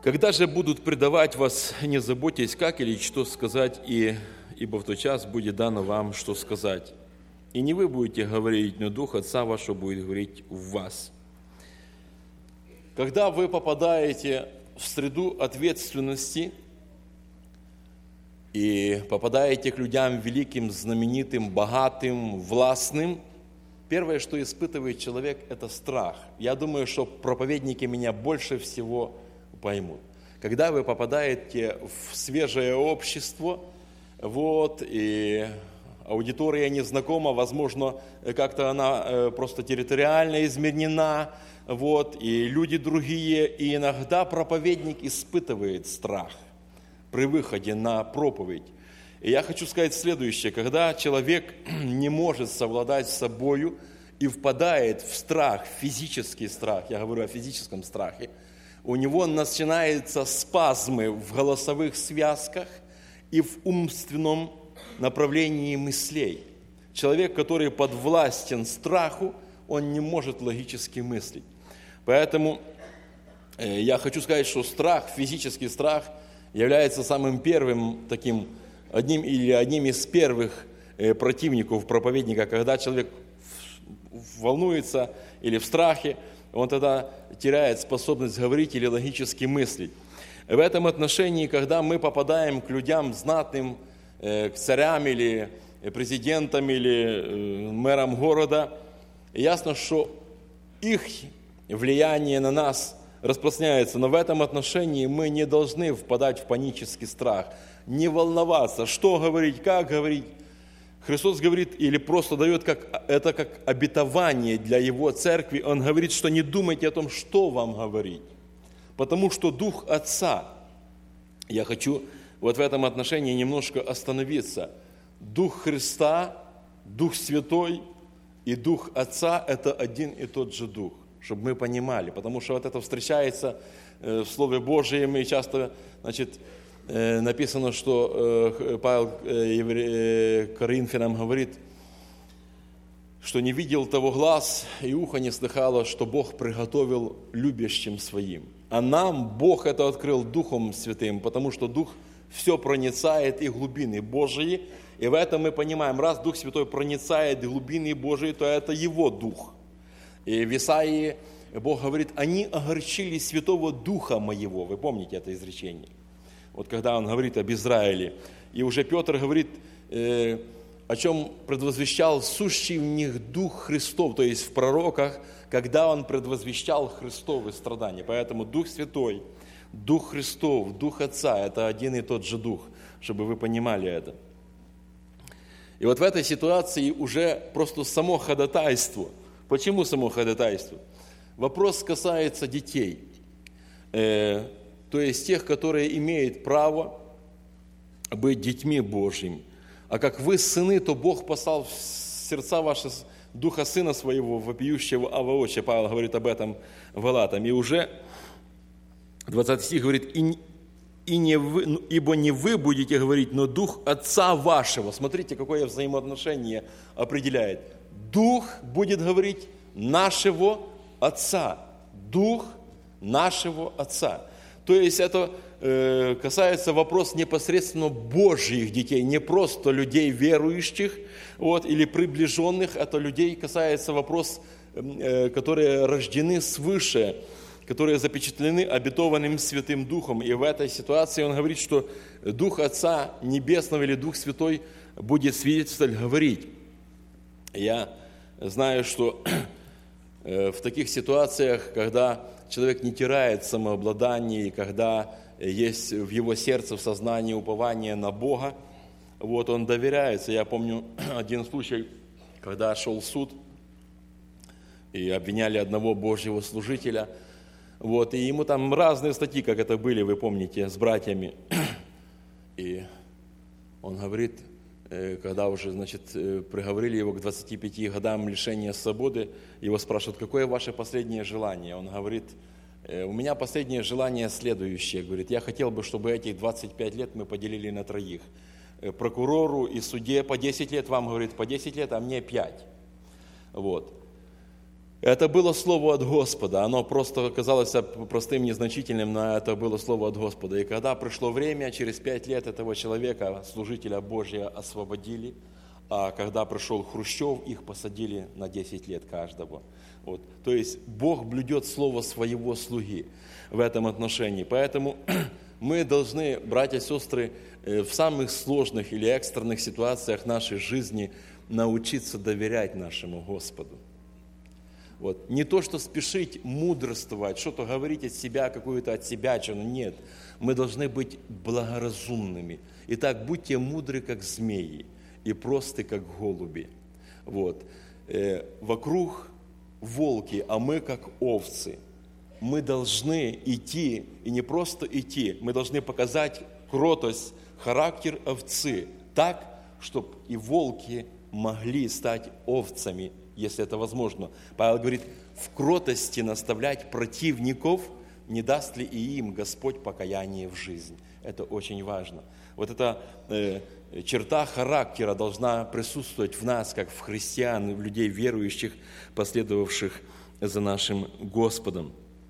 Когда же будут предавать вас, не заботьтесь, как или что сказать, ибо в тот час будет дано вам, что сказать. И не вы будете говорить, но Дух Отца вашего будет говорить в вас». Когда вы попадаете в среду ответственности и попадаете к людям великим, знаменитым, богатым, властным, первое, что испытывает человек, это страх. Я думаю, что проповедники меня больше всего поймут. Когда вы попадаете в свежее общество, и аудитория незнакома, возможно, как-то она просто территориально изменена, и люди другие, и иногда проповедник испытывает страх при выходе на проповедь. И я хочу сказать следующее: когда человек не может совладать с собою и впадает в страх, физический страх, я говорю о физическом страхе, у него начинаются спазмы в голосовых связках и в умственном направлении мыслей. Человек, который подвластен страху, он не может логически мыслить. Поэтому я хочу сказать, что страх, физический страх, является самым первым одним из первых противников проповедника. Когда человек волнуется или в страхе, он тогда теряет способность говорить или логически мыслить. В этом отношении, когда мы попадаем к людям знатным, к царям или президентам или мэрам города, ясно, что их влияние на нас распространяется. Но в этом отношении мы не должны впадать в панический страх, не волноваться, что говорить, как говорить. Христос говорит или просто дает это как обетование для Его церкви. Он говорит, что не думайте о том, что вам говорить, потому что Дух Отца. Я хочу в этом отношении немножко остановиться. Дух Христа, Дух Святой и Дух Отца – это один и тот же Дух, чтобы мы понимали, потому что это встречается в Слове Божьем, и часто, написано, что Павел Коринфянам говорит, что не видел того глаз и ухо не слыхало, что Бог приготовил любящим своим. А нам Бог это открыл Духом Святым, потому что Дух все проницает и глубины Божьи. И в этом мы понимаем, раз Дух Святой проницает глубины Божьи, то это Его Дух. И в Исаии Бог говорит, они огорчили Святого Духа Моего. Вы помните это изречение? Когда Он говорит об Израиле. И уже Петр говорит, о чем предвозвещал сущий в них Дух Христов, то есть в пророках, когда Он предвозвещал Христовы страдания. Поэтому Дух Святой, Дух Христов, Дух Отца – это один и тот же Дух, чтобы вы понимали это. И в этой ситуации уже просто само ходатайство. Почему само ходатайство? Вопрос касается детей, то есть тех, которые имеют право быть детьми Божьими. А как вы сыны, то Бог послал в сердца ваши Духа Сына Своего, вопиющего Авва Отче. Павел говорит об этом в Галатам. И уже 20 стих говорит, «Ибо не вы будете говорить, но Дух Отца вашего». Смотрите, какое взаимоотношение определяет. Дух будет говорить нашего Отца. Дух нашего Отца. То есть это касается вопроса непосредственно Божьих детей, не просто людей верующих или приближенных, это людей касается вопрос, которые рождены свыше, которые запечатлены обетованным Святым Духом. И в этой ситуации он говорит, что Дух Отца Небесного или Дух Святой будет свидетельствовать, говорить. Я знаю, что в таких ситуациях, когда человек не теряет самообладание, и когда есть в его сердце, в сознании упование на Бога, он доверяется. Я помню один случай, когда шел суд, и обвиняли одного Божьего служителя, и ему там разные статьи, как это были, вы помните, с братьями. И он говорит, когда уже, приговорили его к 25 годам лишения свободы, его спрашивают, какое ваше последнее желание? Он говорит, у меня последнее желание следующее. Говорит, я хотел бы, чтобы этих 25 лет мы поделили на троих. Прокурору и судье по 10 лет, вам, говорит, по 10 лет, а мне 5. Это было слово от Господа. Оно просто оказалось простым, незначительным, но это было слово от Господа. И когда пришло время, через 5 лет этого человека, служителя Божия, освободили. А когда пришел Хрущев, их посадили на 10 лет каждого. Вот. То есть Бог блюдет слово своего слуги в этом отношении. Поэтому мы должны, братья и сестры, в самых сложных или экстренных ситуациях нашей жизни научиться доверять нашему Господу. Вот. Не то, что спешить мудрствовать, что-то говорить от себя, какую-то от себя, нет. Мы должны быть благоразумными. Итак, будьте мудры, как змеи, и просты, как голуби. Вот. Вокруг волки, а мы, как овцы. Мы должны идти, и не просто идти, мы должны показать кротость, характер овцы, так, чтобы и волки могли стать овцами, если это возможно. Павел говорит, в кротости наставлять противников, не даст ли и им Господь покаяние в жизнь. Это очень важно. Вот эта черта характера должна присутствовать в нас, как в христиан, в людей верующих, последовавших за нашим Господом.